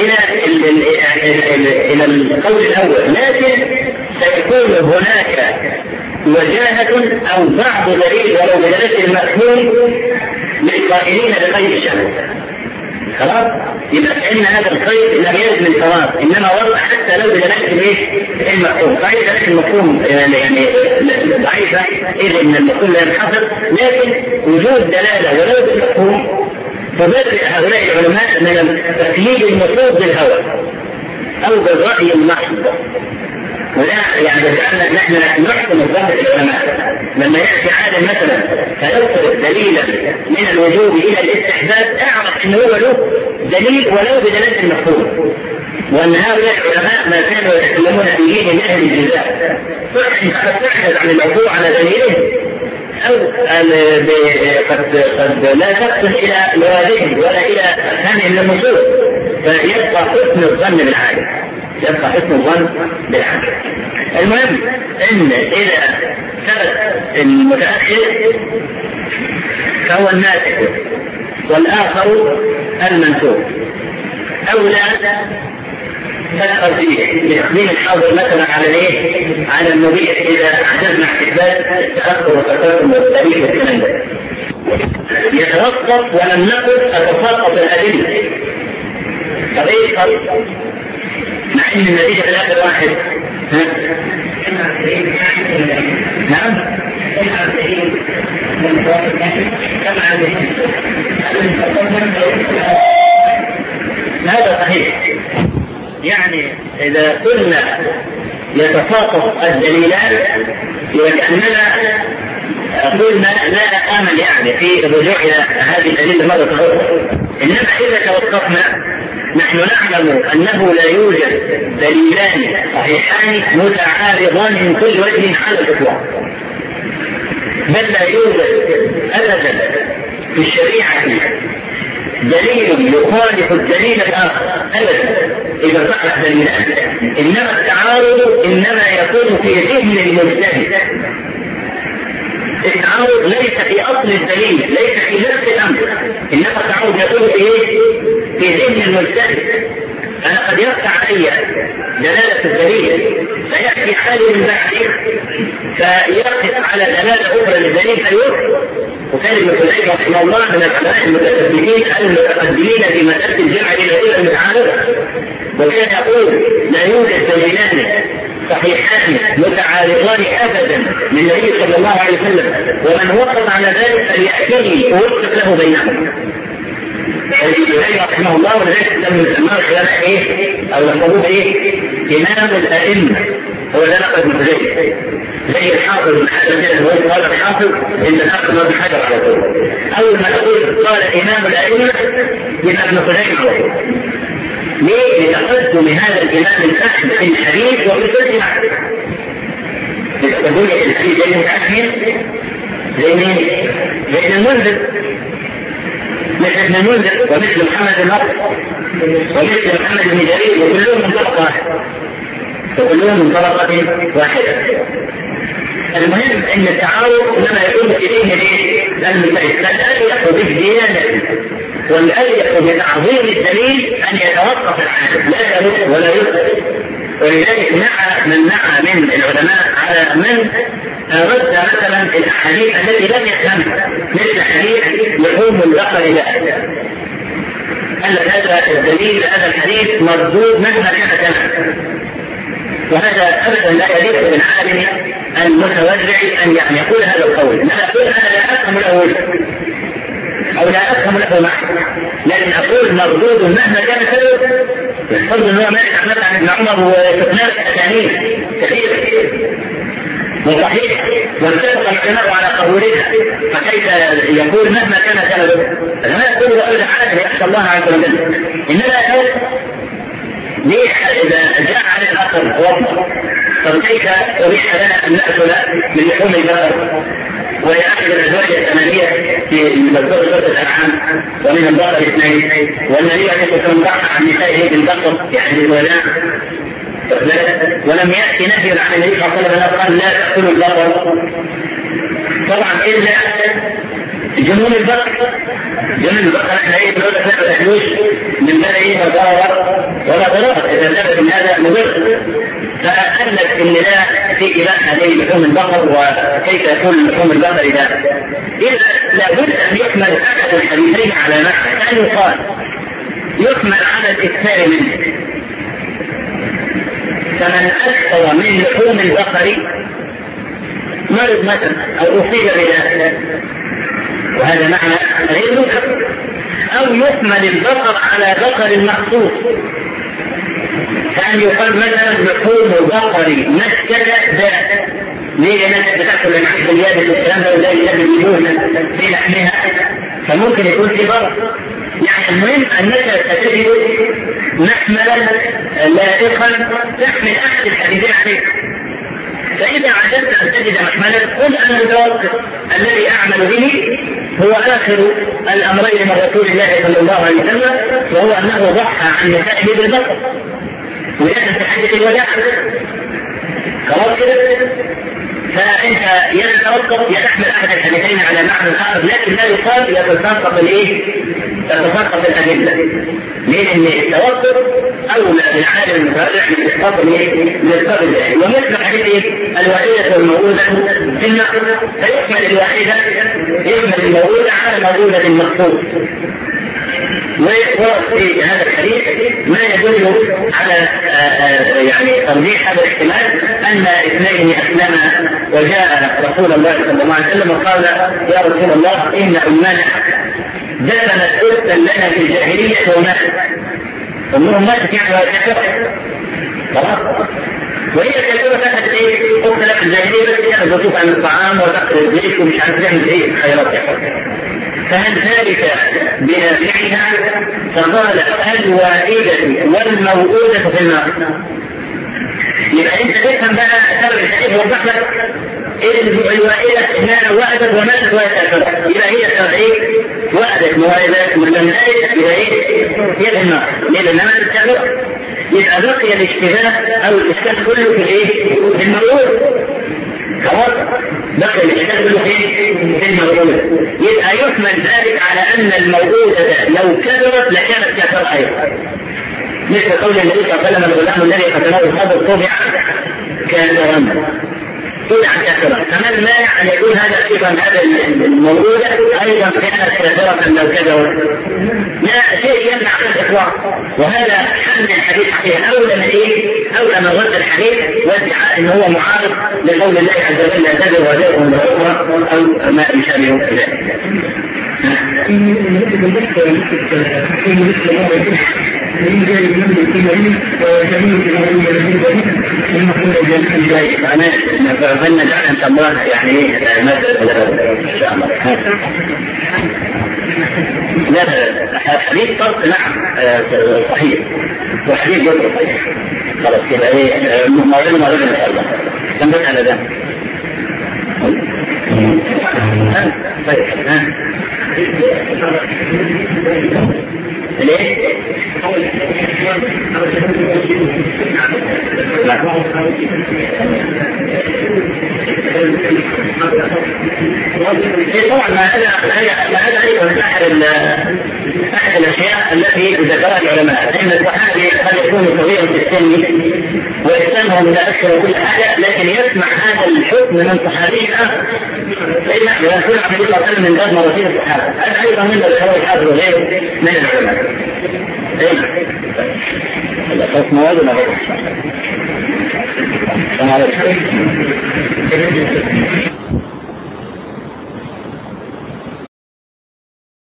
الى القول الاول لكن سيكون هناك وجاهة او بعض دليل ولو بدلالة المفهوم للقائلين بغير الشهوة. خلاص. يبقى ان هذا القيد لم يرد من فراغ انما ورد حتى لو بدلالة المفهوم. فهي دلالة المفهوم يعني ضعيفة اذا ان المفهوم لا ينحصر لكن وجود دلالة ولو بالمفهوم فبدأ هؤلاء العلماء من تقييد النصوص بالهوى أو بالرأي المحض. ولا يعني بجعلنا نحن نحكم الظاهر العلماء لما يأتي عالم مثلا فيذكر دليلا من الوجوب إلى الاستحباب اعرف أنه هو له دليل ولو بدلالة المفهوم. وأن هؤلاء العلماء ما كانوا يتكلمون في دين من أهل الجزاء فاحدث عن العقوق على دليله أو قد لا تصل إلى مرادهم ولا إلى فهم النصوص فيبقى حسن الظن بالعالم. يبقى حسن الظن بالعالم. المهم إن إذا ثبت المتأخر فهو الناسخ والآخر المنسوخ. أو لا تدخل فيه بتقديم الحاضر مثلا على الايه؟ على المبيح اذا عجزنا احتفال التاخر والتقدم والتاريخ والكلام ده. يتوقف ولم نقل اتساقط الادله. طب ايه الفرق؟ مع ان النتيجه في الاخر واحد. نعم؟ هذا صحيح. يعني إذا كنا يتساقط الدليلان وكأننا قلنا لا أمل يعني في الرجوع إلى هذه الدليل مرة أخرى. إنما إذا توقفنا نحن نعلم أنه لا يوجد دليلان صحيحان متعارضان من كل وجه على الإطلاق، بل لا يوجد أبدا في الشريعة دليل يخالف الدليل الآخر أبدا إذا صح دليلان. إنما التعارض إنما يكون في ذهن المجتهد. التعارض ليس في أصل الدليل، ليس في نفس الأمر، إنما التعارض يكون في ذهن المجتهد. أنا قد يقع علي دلالة الدليل فيأتي حالي من بعده فيقف على دلالة أخرى للدليل فيوقف. وكان ابن خزيمة رحمه الله من العلماء المتثبتين المتقدمين في مسألة الجمع بين المتعارضة، وكان يقول لا يوجد دليلان صحيحان متعارضان أبدا من النبي صلى الله عليه وسلم، ومن وقف على ذلك فليأتيه ووقف له بينهم. الشافعي رحمه الله، ولذلك سماه العلماء او لقبوه امام الائمه، هو ده لقب ابن خزيمه، زي الحافظ بن حجر. هو قال الحافظ انت تاخذ ابن حجر على طول، اول ما تقول قال امام الائمه يبقى ابن خزيمه على طول. ليه؟ لتقدم هذا الامام الاحمد في الحديث وفي كل معرفه. تقول الحديث زي المتاخر زي مين؟ زي المنذر، مثل ابن المنذر ومثل محمد بن نصر ومثل محمد بن جرير، وكلهم من طرق واحد، وكلهم من طرقة واحدة. المهم ان التعارض انما يكون فيه المثال، فالأليق بالديانة والأليق بتعظيم الدليل ان يتوقف الحادث لا يرد ولا يرد. ولذلك من من العلماء على من رد مثلا الاحاديث التي لم يفهمها، مثل حديث لحوم البقر لا قال هذا الدليل، هذا الحديث مردود مهما كان ثمنه. وهذا ابدا لا يليق بالعالم المتورع ان يقول هذا القول. لا اقول انا لا افهم الاول او لا افهم له معنى، لكن اقول مردود مهما كان سببه. يفضل ان هو مالك احمد عن ابن عمر وسفيان اسانيد كثيره وصحيح واتفق العلماء على قبولها، فكيف يقول مهما كان سببه؟ فما يقول ابدا عادل يخشى الله عز وجل، انما يقول ليه اذا جاء عن الاخر وضع، فكيف اريح لنا ان ناكل من لحوم البقر ويأخذ الأزواج الثمانية في مذكور سورة الأنعام ومن البقر اثنين، والنبي عليه الصلاة والسلام ضحى عن نسائه بالبقر يعني بالوداع، ولم يأتي نهي عن النبي صلى الله عليه وسلم قال لا تأكلوا البقر. طبعا إلا جنون البقر، جنون البقر احنا بنقول لك لا تحلوش من بلعه ولا ضرر إذا ثبت من هذا مضر. فأنت إن لا في إباحة لحوم البقر، وكيف يكون لحوم البقر إذا لابد أن يكمل أحد الحديثين على معنى، أن يقال يكمل على الإكثار منه، فمن أكثر من لحوم البقر مرض مثلا أو أصيب بذلك، وهذا معنى غير مكتب، أو يكمل البقر على بقر مخصوص، كان يقال مثلا لحوم بقر مسكت ذات، ليه؟ لأنك بتأكل العيش باليابس والكلام ده ولا يجب في لحمها، فممكن يكون في ضرر. يعني المهم أنك ستجد محملا لائقا تحمل أحد الحديثين عليك. فإذا عجزت أن تجد محملا قل أن المتوقف الذي أعمل به هو آخر الأمرين من رسول الله صلى الله عليه وسلم، وهو أنه ضحى عن نسائه بالبقر ويأتي في حديث الوداع. خلاص كده؟ فأنت يتوقف يتحمل أحد الحديثين على معنى آخر، لكن لا يقال يتساقط تتساقط الأدلة. ليه؟ لأن التوقف أولى بالعالم المتابع من إسقاط من إسقاط الدليل. ومثل حديث الوحيدة والموؤودة في النقل، فيكمل الوحيدة يكمل الموؤودة على موؤودة المخصوص. ويقول في هذا الحديث ما يدل على يعني ترجيح هذا الاحتمال ان اثنين اسلما وجاء رسول الله صلى الله عليه وسلم وقال يا رسول الله ان امنا دفنت اختا لنا في الجاهليه وماتت. امهم ماتت يعني وكفرت خلاص، وهي كثيرة كانت اخت في الجاهليه بس كانت تطوف عن الطعام وتاكل الزيت ومش عارف تعمل ايه خيرات. فهل ذلك بنافعها؟ فقال الوائدة والموؤودة في النار. يبقى انت تفهم بقى سبب الحديث وضح لك الوائدة انها وأدت وماتت وهي كافرة، يبقى هي سبب وأدت ووالدت من ذلك يبقى هي في النار. ليه؟ لانها ماتت كافرة. يبقى بقي الاشتباه او الاشكال كله في الموؤودة. خلاص بقي الاشكال كله في الموؤودة. يبقى يحمل ذلك على ان الموؤودة لو كبرت لكانت كافرة ايضا، مثل قول النبي صلى الله عليه وسلم الغلام الذي قتله الخضر طبع كافرا طبعا كافرا. فما المانع ان يكون هذا ايضا هذا الموؤودة ايضا كانت كافرة لو كبرت؟ لا شيء يمنع عن الاطلاق. وهذا حمل الحديث فيه اولى من اولى من رد الحديث وادعاء ان هو معارض لقول الله عز وجل لا تزر وزر وزر او ما يشابه ذلك. أنا جعل أن الله يعني إن شاء الله. لا حديث فرق نعم صحيح وحديث جزء صحيح خلاص كده ايه ما رجل ان شاء الله كم بس على ده طيب ليه؟ طبعا ما هذا ايضا احد الاشياء التي ذكرها العلماء ان الصحابي قد يكون صغيرا في السن ويسمى من اكثر كل حاجه لكن يسمع هذا الحكم من صحابي اخر فإن يكون عبد الله صلى من باب مراتب الصحابه هذا ايضا من ذكره الحافظ وغيره من العلماء. الاساس مواد ولا غير؟